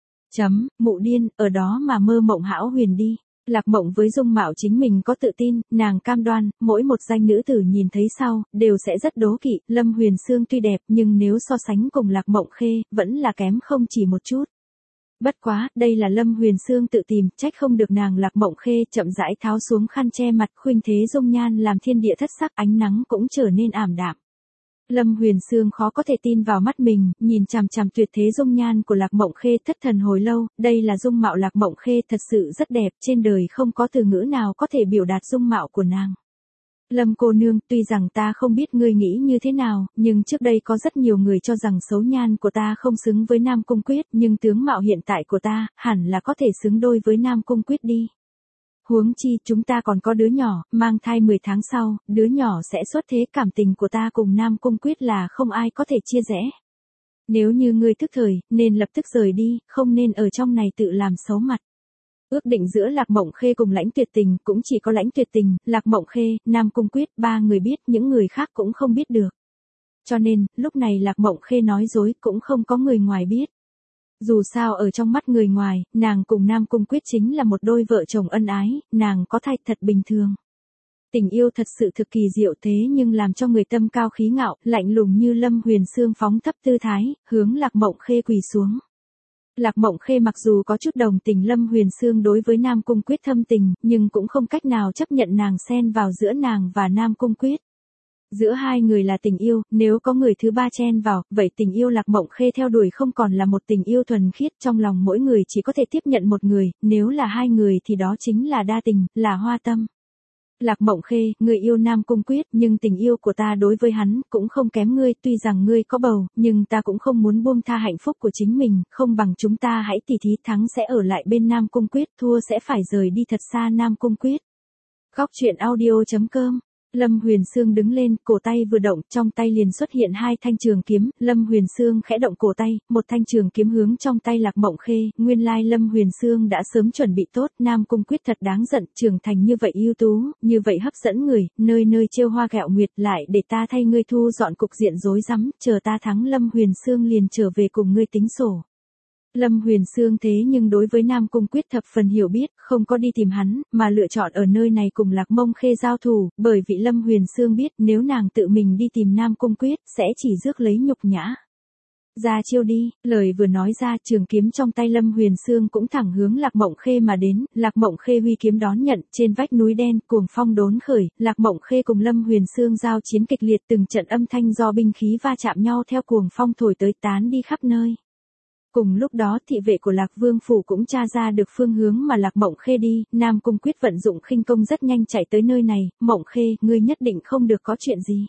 Mụ điên, ở đó mà mơ mộng hão huyền đi. Lạc Mộng với dung mạo chính mình có tự tin, nàng cam đoan, mỗi một danh nữ tử nhìn thấy sau, đều sẽ rất đố kỵ, Lâm Huyền Sương tuy đẹp nhưng nếu so sánh cùng Lạc Mộng Khê, vẫn là kém không chỉ một chút. Bất quá, đây là Lâm Huyền Sương tự tìm, trách không được nàng. Lạc Mộng Khê chậm rãi tháo xuống khăn che mặt, khuynh thế dung nhan làm thiên địa thất sắc, ánh nắng cũng trở nên ảm đạm. Lâm Huyền Sương khó có thể tin vào mắt mình, nhìn chằm chằm tuyệt thế dung nhan của Lạc Mộng Khê thất thần hồi lâu, đây là dung mạo Lạc Mộng Khê thật sự rất đẹp, trên đời không có từ ngữ nào có thể biểu đạt dung mạo của nàng. Lâm cô nương, tuy rằng ta không biết ngươi nghĩ như thế nào, nhưng trước đây có rất nhiều người cho rằng xấu nhan của ta không xứng với Nam Cung Quyết, nhưng tướng mạo hiện tại của ta, hẳn là có thể xứng đôi với Nam Cung Quyết đi. Huống chi, chúng ta còn có đứa nhỏ, mang thai 10 tháng sau, đứa nhỏ sẽ xuất thế, cảm tình của ta cùng Nam Cung Quyết là không ai có thể chia rẽ. Nếu như ngươi thức thời, nên lập tức rời đi, không nên ở trong này tự làm xấu mặt. Ước định giữa Lạc Mộng Khê cùng Lãnh Tuyệt Tình, cũng chỉ có Lãnh Tuyệt Tình, Lạc Mộng Khê, Nam Cung Quyết, ba người biết, những người khác cũng không biết được. Cho nên, lúc này Lạc Mộng Khê nói dối, cũng không có người ngoài biết. Dù sao ở trong mắt người ngoài, nàng cùng Nam Cung Quyết chính là một đôi vợ chồng ân ái, nàng có thai thật bình thường. Tình yêu thật sự thực kỳ diệu, thế nhưng làm cho người tâm cao khí ngạo, lạnh lùng như Lâm Huyền Sương phóng thấp tư thái, hướng Lạc Mộng Khê quỳ xuống. Lạc Mộng Khê mặc dù có chút đồng tình Lâm Huyền Sương đối với Nam Cung Quyết thâm tình, nhưng cũng không cách nào chấp nhận nàng xen vào giữa nàng và Nam Cung Quyết. Giữa hai người là tình yêu, nếu có người thứ ba chen vào, vậy tình yêu Lạc Mộng Khê theo đuổi không còn là một tình yêu thuần khiết, trong lòng mỗi người chỉ có thể tiếp nhận một người, nếu là hai người thì đó chính là đa tình, là hoa tâm. Lạc Mộng Khê, người yêu Nam Cung Quyết, nhưng tình yêu của ta đối với hắn, cũng không kém ngươi, tuy rằng ngươi có bầu, nhưng ta cũng không muốn buông tha hạnh phúc của chính mình, không bằng chúng ta hãy tỉ thí, thắng sẽ ở lại bên Nam Cung Quyết, thua sẽ phải rời đi thật xa Nam Cung Quyết. Khóc chuyện audio.com Lâm Huyền Sương đứng lên, cổ tay vừa động, trong tay liền xuất hiện hai thanh trường kiếm, Lâm Huyền Sương khẽ động cổ tay, một thanh trường kiếm hướng trong tay Lạc Mộng Khê, nguyên lai Lâm Huyền Sương đã sớm chuẩn bị tốt, Nam Cung Quyết thật đáng giận, trưởng thành như vậy ưu tú, như vậy hấp dẫn người, nơi nơi trêu hoa gẹo nguyệt, lại để ta thay ngươi thu dọn cục diện rối rắm, chờ ta thắng Lâm Huyền Sương liền trở về cùng ngươi tính sổ. Lâm Huyền Sương thế nhưng đối với Nam Cung Quyết thập phần hiểu biết, không có đi tìm hắn, mà lựa chọn ở nơi này cùng Lạc Mộng Khê giao thủ, bởi vì Lâm Huyền Sương biết nếu nàng tự mình đi tìm Nam Cung Quyết, sẽ chỉ rước lấy nhục nhã. Ra chiêu đi, lời vừa nói ra, trường kiếm trong tay Lâm Huyền Sương cũng thẳng hướng Lạc Mộng Khê mà đến, Lạc Mộng Khê huy kiếm đón nhận, trên vách núi đen, cuồng phong đốn khởi, Lạc Mộng Khê cùng Lâm Huyền Sương giao chiến kịch liệt, từng trận âm thanh do binh khí va chạm nhau theo cuồng phong thổi tới tán đi khắp nơi. Cùng lúc đó thị vệ của Lạc Vương phủ cũng tra ra được phương hướng mà Lạc Mộng Khê đi, Nam Cung Quyết vận dụng khinh công rất nhanh chạy tới nơi này, Mộng Khê, ngươi nhất định không được có chuyện gì.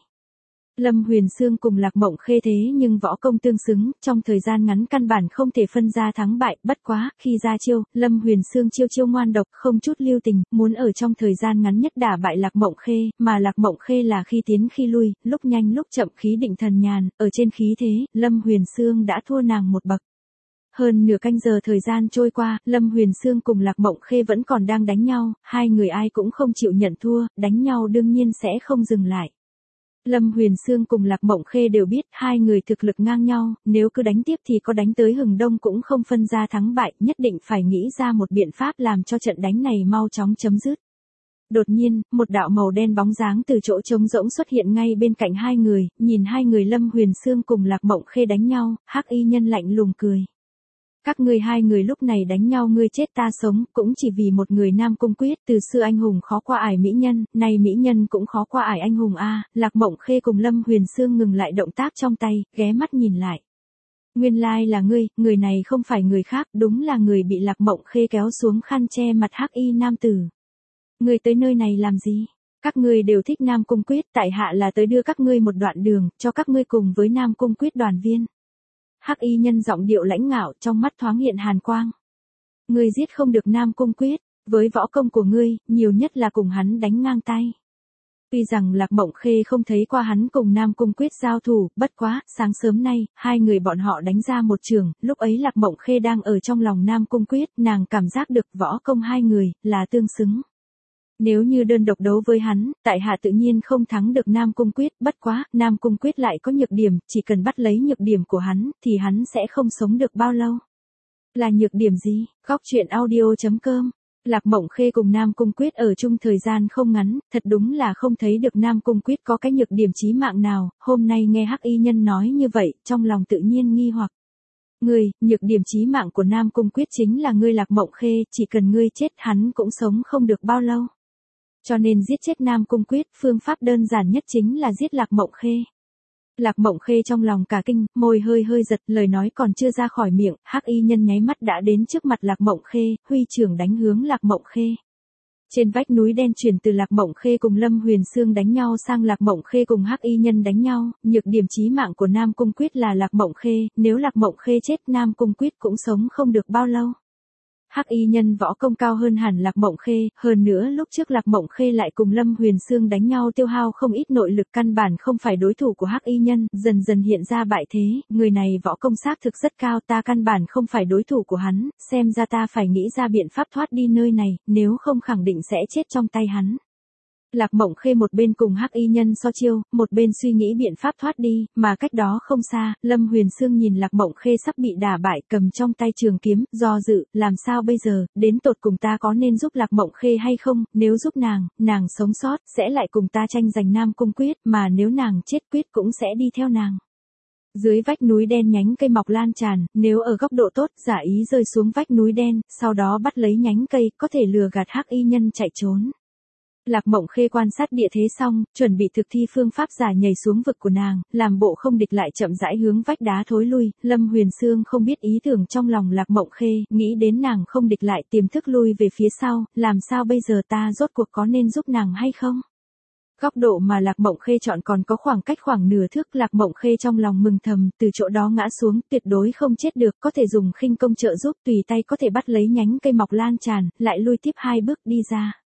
Lâm Huyền Sương cùng Lạc Mộng Khê thế nhưng võ công tương xứng, trong thời gian ngắn căn bản không thể phân ra thắng bại, bất quá, khi ra chiêu, Lâm Huyền Sương chiêu ngoan độc, không chút lưu tình, muốn ở trong thời gian ngắn nhất đả bại Lạc Mộng Khê, mà Lạc Mộng Khê là khi tiến khi lui, lúc nhanh lúc chậm khí định thần nhàn, ở trên khí thế, Lâm Huyền Sương đã thua nàng một bậc. Hơn nửa canh giờ thời gian trôi qua, Lâm Huyền Sương cùng Lạc Mộng Khê vẫn còn đang đánh nhau, hai người ai cũng không chịu nhận thua, đánh nhau đương nhiên sẽ không dừng lại. Lâm Huyền Sương cùng Lạc Mộng Khê đều biết hai người thực lực ngang nhau, nếu cứ đánh tiếp thì có đánh tới hừng đông cũng không phân ra thắng bại, nhất định phải nghĩ ra một biện pháp làm cho trận đánh này mau chóng chấm dứt. Đột nhiên, một đạo màu đen bóng dáng từ chỗ trống rỗng xuất hiện ngay bên cạnh hai người, nhìn hai người Lâm Huyền Sương cùng Lạc Mộng Khê đánh nhau, Hắc Y Nhân lạnh lùng cười. Các ngươi hai người lúc này đánh nhau ngươi chết ta sống, cũng chỉ vì một người Nam Cung Quyết, từ xưa anh hùng khó qua ải mỹ nhân, nay mỹ nhân cũng khó qua ải anh hùng a. Lạc Mộng Khê cùng Lâm Huyền Sương ngừng lại động tác trong tay, ghé mắt nhìn lại. Nguyên lai là ngươi, người này không phải người khác, đúng là người bị Lạc Mộng Khê kéo xuống khăn che mặt Hắc Y nam tử. Ngươi tới nơi này làm gì? Các ngươi đều thích Nam Cung Quyết, tại hạ là tới đưa các ngươi một đoạn đường, cho các ngươi cùng với Nam Cung Quyết đoàn viên. Hắc Y Nhân giọng điệu lãnh ngạo, trong mắt thoáng hiện hàn quang. Ngươi giết không được Nam Cung Quyết, với võ công của ngươi, nhiều nhất là cùng hắn đánh ngang tay. Tuy rằng Lạc Mộng Khê không thấy qua hắn cùng Nam Cung Quyết giao thủ, bất quá, sáng sớm nay, hai người bọn họ đánh ra một trường, lúc ấy Lạc Mộng Khê đang ở trong lòng Nam Cung Quyết, nàng cảm giác được võ công hai người, là tương xứng. Nếu như đơn độc đấu với hắn, tại hạ tự nhiên không thắng được Nam Cung Quyết, bất quá, Nam Cung Quyết lại có nhược điểm, chỉ cần bắt lấy nhược điểm của hắn, thì hắn sẽ không sống được bao lâu. Là nhược điểm gì? Góc truyện audio.com. Lạc Mộng Khê cùng Nam Cung Quyết ở chung thời gian không ngắn, thật đúng là không thấy được Nam Cung Quyết có cái nhược điểm chí mạng nào, hôm nay nghe Hắc Y Nhân nói như vậy, trong lòng tự nhiên nghi hoặc. Ngươi, nhược điểm chí mạng của Nam Cung Quyết chính là ngươi Lạc Mộng Khê, chỉ cần ngươi chết hắn cũng sống không được bao lâu. Cho nên giết chết Nam Cung Quyết, phương pháp đơn giản nhất chính là giết Lạc Mộng Khê. Lạc Mộng Khê trong lòng cả kinh, môi hơi giật, lời nói còn chưa ra khỏi miệng, Hắc Y Nhân nháy mắt đã đến trước mặt Lạc Mộng Khê, huy trưởng đánh hướng Lạc Mộng Khê. Trên vách núi đen chuyển từ Lạc Mộng Khê cùng Lâm Huyền Sương đánh nhau sang Lạc Mộng Khê cùng Hắc Y Nhân đánh nhau, nhược điểm chí mạng của Nam Cung Quyết là Lạc Mộng Khê, nếu Lạc Mộng Khê chết Nam Cung Quyết cũng sống không được bao lâu. Hắc Y Nhân võ công cao hơn hẳn Lạc Mộng Khê, hơn nữa lúc trước Lạc Mộng Khê lại cùng Lâm Huyền Sương đánh nhau tiêu hao không ít nội lực, căn bản không phải đối thủ của Hắc Y Nhân, dần dần hiện ra bại thế, người này võ công xác thực rất cao, ta căn bản không phải đối thủ của hắn, xem ra ta phải nghĩ ra biện pháp thoát đi nơi này, nếu không khẳng định sẽ chết trong tay hắn. Lạc Mộng Khê một bên cùng Hắc Y Nhân so chiêu, một bên suy nghĩ biện pháp thoát đi, mà cách đó không xa, Lâm Huyền Sương nhìn Lạc Mộng Khê sắp bị đả bại, cầm trong tay trường kiếm, do dự, làm sao bây giờ, đến tột cùng ta có nên giúp Lạc Mộng Khê hay không, nếu giúp nàng sống sót, sẽ lại cùng ta tranh giành Nam Cung Quyết, mà nếu nàng chết Quyết cũng sẽ đi theo nàng. Dưới vách núi đen nhánh cây mọc lan tràn, nếu ở góc độ tốt, giả ý rơi xuống vách núi đen, sau đó bắt lấy nhánh cây, có thể lừa gạt Hắc Y Nhân chạy trốn. Lạc Mộng Khê quan sát địa thế xong, chuẩn bị thực thi phương pháp giả nhảy xuống vực của nàng, làm bộ không địch lại chậm rãi hướng vách đá thối lui, Lâm Huyền Sương không biết ý tưởng trong lòng Lạc Mộng Khê, nghĩ đến nàng không địch lại tiềm thức lui về phía sau, làm sao bây giờ ta rốt cuộc có nên giúp nàng hay không? Góc độ mà Lạc Mộng Khê chọn còn có khoảng cách khoảng nửa thước, Lạc Mộng Khê trong lòng mừng thầm, từ chỗ đó ngã xuống, tuyệt đối không chết được, có thể dùng khinh công trợ giúp, tùy tay có thể bắt lấy nhánh cây mọc lan tràn, lại lui tiếp 2 bước đi ra.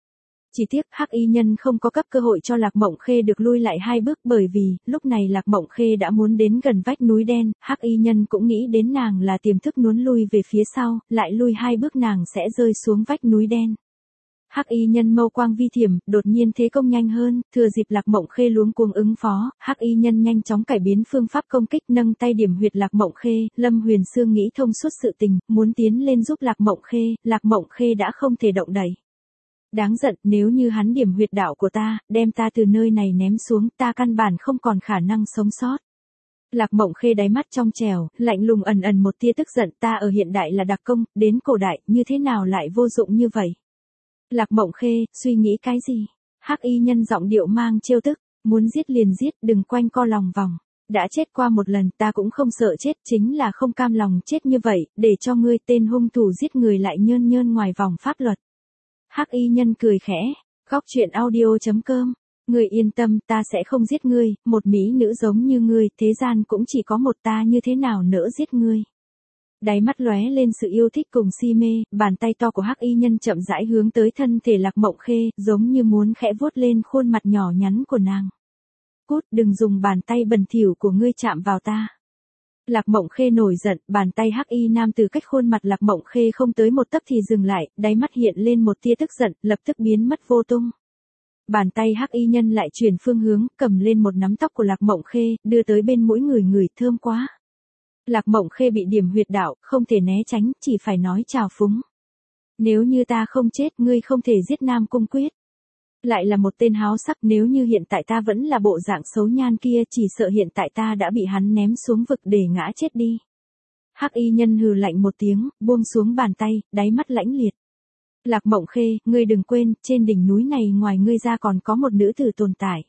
Chỉ tiếc Hắc Y Nhân không có cấp cơ hội cho Lạc Mộng Khê được lui lại 2 bước, bởi vì lúc này Lạc Mộng Khê đã muốn đến gần vách núi đen, Hắc Y Nhân cũng nghĩ đến nàng là tiềm thức nuốt lui về phía sau, lại lui 2 bước nàng sẽ rơi xuống vách núi đen. Hắc Y Nhân mâu quang vi thiểm, đột nhiên thế công nhanh hơn, thừa dịp Lạc Mộng Khê luống cuống ứng phó, Hắc Y Nhân nhanh chóng cải biến phương pháp công kích, nâng tay điểm huyệt Lạc Mộng Khê, Lâm Huyền Sương nghĩ thông suốt sự tình, muốn tiến lên giúp Lạc Mộng Khê đã không thể động đậy. Đáng giận, nếu như hắn điểm huyệt đạo của ta, đem ta từ nơi này ném xuống, ta căn bản không còn khả năng sống sót. Lạc Mộng Khê đáy mắt trong trẻo, lạnh lùng ẩn ẩn một tia tức giận, ta ở hiện đại là đặc công, đến cổ đại, như thế nào lại vô dụng như vậy? Lạc Mộng Khê, suy nghĩ cái gì? Hắc Y Nhân giọng điệu mang trêu tức, muốn giết liền giết, đừng quanh co lòng vòng. Đã chết qua một lần, ta cũng không sợ chết, chính là không cam lòng chết như vậy, để cho ngươi tên hung thủ giết người lại nhơn nhơn ngoài vòng pháp luật. Hắc Y Nhân cười khẽ, Góc Truyện Audio.com, ngươi yên tâm, ta sẽ không giết ngươi, một mỹ nữ giống như ngươi, thế gian cũng chỉ có một ta, như thế nào nỡ giết ngươi. Đáy mắt lóe lên sự yêu thích cùng si mê, bàn tay to của Hắc Y Nhân chậm rãi hướng tới thân thể Lạc Mộng Khê, giống như muốn khẽ vuốt lên khuôn mặt nhỏ nhắn của nàng. Cút, đừng dùng bàn tay bẩn thỉu của ngươi chạm vào ta. Lạc Mộng Khê nổi giận, bàn tay Hắc Y nam từ cách khuôn mặt Lạc Mộng Khê không tới một tấc thì dừng lại, đáy mắt hiện lên một tia tức giận, lập tức biến mất vô tung. Bàn tay Hắc Y Nhân lại chuyển phương hướng, cầm lên một nắm tóc của Lạc Mộng Khê, đưa tới bên mũi người, thơm quá. Lạc Mộng Khê bị điểm huyệt đạo, không thể né tránh, chỉ phải nói chào phúng. Nếu như ta không chết, ngươi không thể giết Nam Cung Quyết. Lại là một tên háo sắc, nếu như hiện tại ta vẫn là bộ dạng xấu nhan kia, chỉ sợ hiện tại ta đã bị hắn ném xuống vực để ngã chết đi. Hắc Y Nhân hừ lạnh một tiếng, buông xuống bàn tay, đáy mắt lãnh liệt. Lạc Mộng Khê, ngươi đừng quên, trên đỉnh núi này ngoài ngươi ra còn có một nữ tử tồn tại.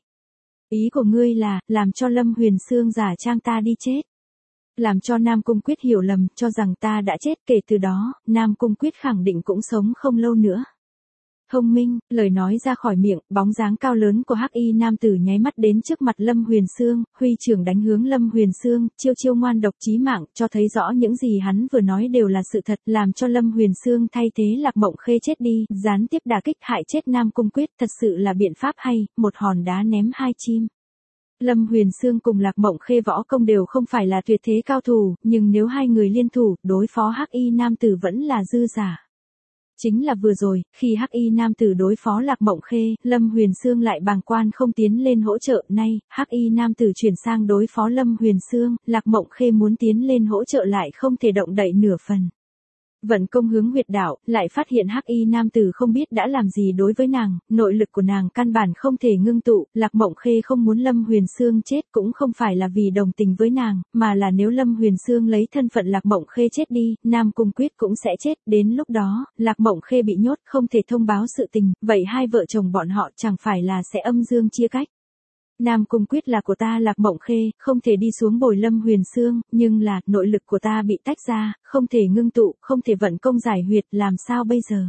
Ý của ngươi là, làm cho Lâm Huyền Sương giả trang ta đi chết. Làm cho Nam Cung Quyết hiểu lầm, cho rằng ta đã chết, kể từ đó, Nam Cung Quyết khẳng định cũng sống không lâu nữa. Thông minh, lời nói ra khỏi miệng, bóng dáng cao lớn của Hắc Y nam tử nháy mắt đến trước mặt Lâm Huyền Sương, huy trưởng đánh hướng Lâm Huyền Sương, chiêu ngoan độc chí mạng, cho thấy rõ những gì hắn vừa nói đều là sự thật, làm cho Lâm Huyền Sương thay thế Lạc Mộng Khê chết đi, gián tiếp đả kích hại chết Nam Cung Quyết, thật sự là biện pháp hay, một hòn đá ném 2 chim. Lâm Huyền Sương cùng Lạc Mộng Khê võ công đều không phải là tuyệt thế cao thủ, nhưng nếu hai người liên thủ, đối phó Hắc Y nam tử vẫn là dư giả. Chính là vừa rồi, khi Hắc Y nam tử đối phó Lạc Mộng Khê, Lâm Huyền Sương lại bàng quan không tiến lên hỗ trợ, nay, Hắc Y nam tử chuyển sang đối phó Lâm Huyền Sương, Lạc Mộng Khê muốn tiến lên hỗ trợ lại không thể động đậy nửa phần. Vận công hướng huyệt đạo, lại phát hiện Hắc Y nam tử không biết đã làm gì đối với nàng, nội lực của nàng căn bản không thể ngưng tụ, Lạc Mộng Khê không muốn Lâm Huyền Sương chết cũng không phải là vì đồng tình với nàng, mà là nếu Lâm Huyền Sương lấy thân phận Lạc Mộng Khê chết đi, Nam Cung Quyết cũng sẽ chết, đến lúc đó, Lạc Mộng Khê bị nhốt không thể thông báo sự tình, vậy hai vợ chồng bọn họ chẳng phải là sẽ âm dương chia cách. Nam Cung Quyết là của ta Lạc Mộng Khê, không thể đi xuống bồi Lâm Huyền Sương, nhưng là, nội lực của ta bị tách ra, không thể ngưng tụ, không thể vận công giải huyệt, làm sao bây giờ?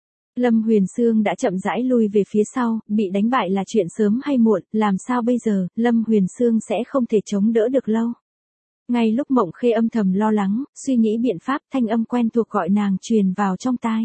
Lâm Huyền Sương đã chậm rãi lui về phía sau, bị đánh bại là chuyện sớm hay muộn, làm sao bây giờ, Lâm Huyền Sương sẽ không thể chống đỡ được lâu. Ngay lúc Mộng Khê âm thầm lo lắng, suy nghĩ biện pháp, thanh âm quen thuộc gọi nàng truyền vào trong tai.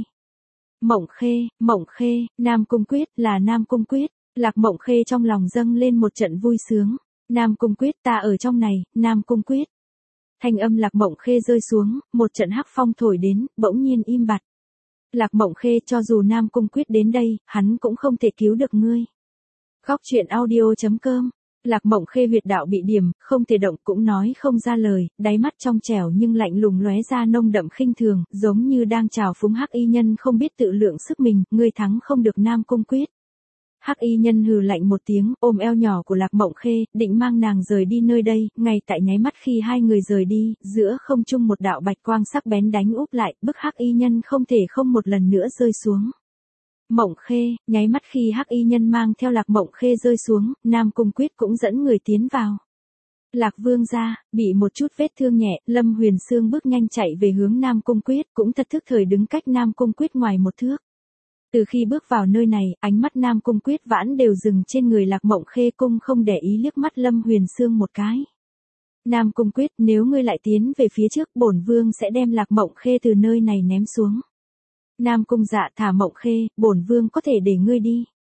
Mộng Khê, Nam Cung Quyết, là Nam Cung Quyết. Lạc Mộng Khê trong lòng dâng lên một trận vui sướng. Nam Cung Quyết, ta ở trong này, Nam Cung Quyết. Thanh âm Lạc Mộng Khê rơi xuống, một trận hắc phong thổi đến, bỗng nhiên im bặt. Lạc Mộng Khê, cho dù Nam Cung Quyết đến đây, hắn cũng không thể cứu được ngươi. Góc Truyện Audio.com. Lạc Mộng Khê huyệt đạo bị điểm, không thể động, cũng nói không ra lời, đáy mắt trong trẻo nhưng lạnh lùng lóe ra nông đậm khinh thường, giống như đang chào phúng Hắc Y nhân không biết tự lượng sức mình, ngươi thắng không được Nam Cung Quyết. Hắc Y nhân hừ lạnh một tiếng, ôm eo nhỏ của Lạc Mộng Khê, định mang nàng rời đi nơi đây, ngay tại nháy mắt khi hai người rời đi, giữa không trung một đạo bạch quang sắc bén đánh úp lại, bức Hắc Y nhân không thể không một lần nữa rơi xuống. Mộng Khê, nháy mắt khi Hắc Y nhân mang theo Lạc Mộng Khê rơi xuống, Nam Cung Quyết cũng dẫn người tiến vào. Lạc Vương gia, bị một chút vết thương nhẹ, Lâm Huyền Sương bước nhanh chạy về hướng Nam Cung Quyết, cũng thật thức thời đứng cách Nam Cung Quyết ngoài một thước. Từ khi bước vào nơi này, ánh mắt Nam Cung Quyết vãn đều dừng trên người Lạc Mộng Khê, cung không để ý liếc mắt Lâm Huyền Sương một cái. Nam Cung Quyết, nếu ngươi lại tiến về phía trước, bổn vương sẽ đem Lạc Mộng Khê từ nơi này ném xuống. Nam Cung Dạ, thả Mộng Khê, bổn vương có thể để ngươi đi.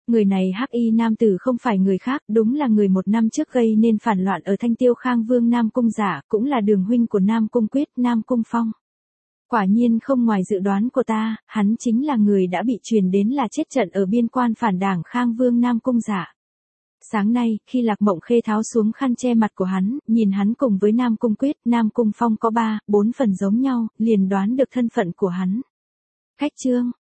Người này hắc y nam tử không phải người khác, đúng là người một năm trước gây nên phản loạn ở Thanh Tiêu Khang Vương Nam Cung Giả, cũng là đường huynh của Nam Cung Quyết, Nam Cung Phong. Quả nhiên không ngoài dự đoán của ta, hắn chính là người đã bị truyền đến là chết trận ở biên quan phản đảng Khang Vương Nam Cung Giả. Sáng nay, khi Lạc Mộng Khê tháo xuống khăn che mặt của hắn, nhìn hắn cùng với Nam Cung Quyết, Nam Cung Phong có 3, 4 phần giống nhau, liền đoán được thân phận của hắn. Khách chương